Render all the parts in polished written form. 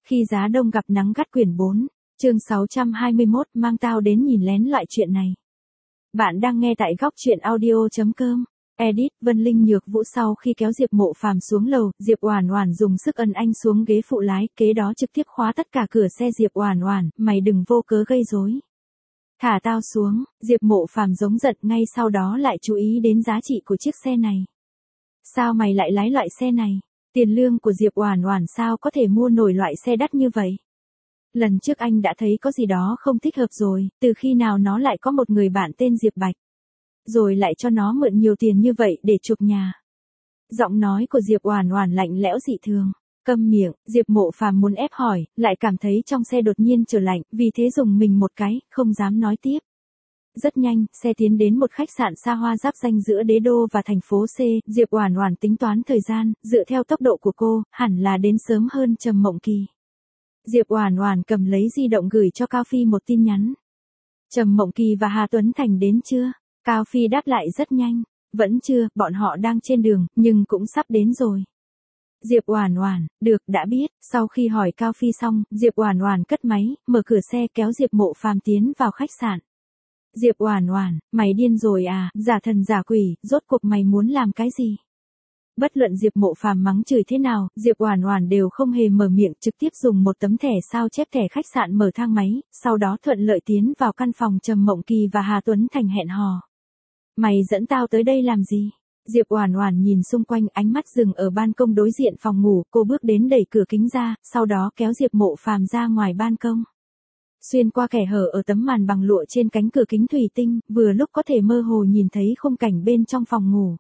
Khi giá đông gặp nắng gắt quyển 4, chương 621 mang tao đến nhìn lén loại chuyện này. Bạn đang nghe tại góc truyện audio.com. Edit Vân Linh Nhược Vũ. Sau khi kéo Diệp Mộ Phàm xuống lầu, Diệp Oản Oản dùng sức ấn anh xuống ghế phụ lái, kế đó trực tiếp khóa tất cả cửa xe. Diệp Oản Oản, mày đừng vô cớ gây rối. Thả tao xuống. Diệp Mộ Phàm giống giận, ngay sau đó lại chú ý đến giá trị của chiếc xe này. Sao mày lại lái loại xe này? Tiền lương của Diệp Oản Oản sao có thể mua nổi loại xe đắt như vậy? Lần trước anh đã thấy có gì đó không thích hợp rồi, từ khi nào nó lại có một người bạn tên Diệp Bạch? Rồi lại cho nó mượn nhiều tiền như vậy để chuộc nhà. Giọng nói của Diệp Oản Oản lạnh lẽo dị thường. Câm miệng. Diệp Mộ Phàm muốn ép hỏi, lại cảm thấy trong xe đột nhiên trở lạnh, vì thế dùng mình một cái, không dám nói tiếp. Rất nhanh, xe tiến đến một khách sạn xa hoa giáp ranh giữa đế đô và thành phố C. Diệp Oản Oản tính toán thời gian, dựa theo tốc độ của cô, hẳn là đến sớm hơn Trầm Mộng Kỳ. Diệp Oản Oản cầm lấy di động gửi cho Cao Phi một tin nhắn. Trầm Mộng Kỳ và Hà Tuấn Thành đến chưa? Cao Phi đáp lại rất nhanh. Vẫn chưa, bọn họ đang trên đường, nhưng cũng sắp đến rồi. Diệp Oản Oản, được, đã biết. Sau khi hỏi Cao Phi xong, Diệp Oản Oản cất máy, mở cửa xe kéo Diệp Mộ Phàm tiến vào khách sạn. Diệp Oản Oản, mày điên rồi à, giả thần giả quỷ, rốt cuộc mày muốn làm cái gì? Bất luận Diệp Mộ Phàm mắng chửi thế nào, Diệp Oản Oản đều không hề mở miệng, trực tiếp dùng một tấm thẻ sao chép thẻ khách sạn mở thang máy, sau đó thuận lợi tiến vào căn phòng Trầm Mộng Kỳ và Hà Tuấn Thành hẹn hò. Mày dẫn tao tới đây làm gì? Diệp Oản Oản nhìn xung quanh, ánh mắt dừng ở ban công đối diện phòng ngủ, cô bước đến đẩy cửa kính ra, sau đó kéo Diệp Mộ Phàm ra ngoài ban công. Xuyên qua kẽ hở ở tấm màn bằng lụa trên cánh cửa kính thủy tinh, vừa lúc có thể mơ hồ nhìn thấy khung cảnh bên trong phòng ngủ.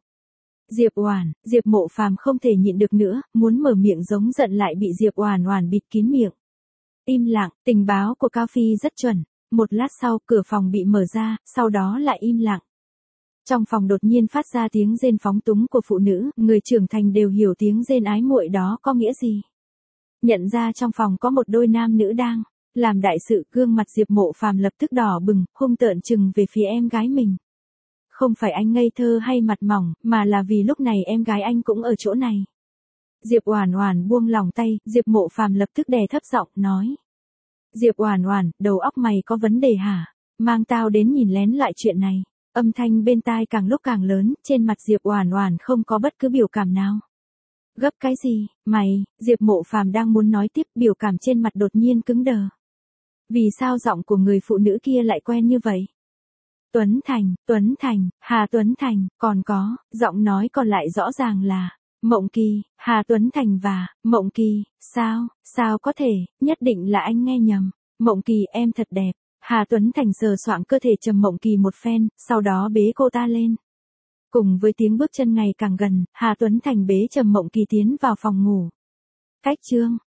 Diệp Mộ Phàm không thể nhịn được nữa, muốn mở miệng giống giận lại bị Diệp Oản Oản bịt kín miệng. Im lặng. Tình báo của Cao Phi rất chuẩn. Một lát sau, cửa phòng bị mở ra, sau đó lại im lặng. Trong phòng đột nhiên phát ra tiếng rên phóng túng của phụ nữ, người trưởng thành đều hiểu tiếng rên ái muội đó có nghĩa gì. Nhận ra trong phòng có một đôi nam nữ đang làm đại sự, gương mặt Diệp Mộ Phàm lập tức đỏ bừng, hung tợn trừng về phía em gái mình. Không phải anh ngây thơ hay mặt mỏng, mà là vì lúc này em gái anh cũng ở chỗ này. Diệp Oản Oản buông lỏng tay, Diệp Mộ Phàm lập tức đè thấp giọng, nói. Diệp Oản Oản, đầu óc mày có vấn đề hả? Mang tao đến nhìn lén lại chuyện này. Âm thanh bên tai càng lúc càng lớn, trên mặt Diệp Oản Oản không có bất cứ biểu cảm nào. Gấp cái gì, mày? Diệp Mộ Phàm đang muốn nói tiếp, biểu cảm trên mặt đột nhiên cứng đờ. Vì sao giọng của người phụ nữ kia lại quen như vậy? Tuấn Thành, Hà Tuấn Thành, còn có, giọng nói còn lại rõ ràng là Mộng Kỳ, Hà Tuấn Thành và Mộng Kỳ, sao có thể, nhất định là anh nghe nhầm. Mộng Kỳ, em thật đẹp. Hà Tuấn Thành sờ soạng cơ thể Trầm Mộng Kỳ một phen, sau đó bế cô ta lên. Cùng với tiếng bước chân ngày càng gần, Hà Tuấn Thành bế Trầm Mộng Kỳ tiến vào phòng ngủ. Cách chương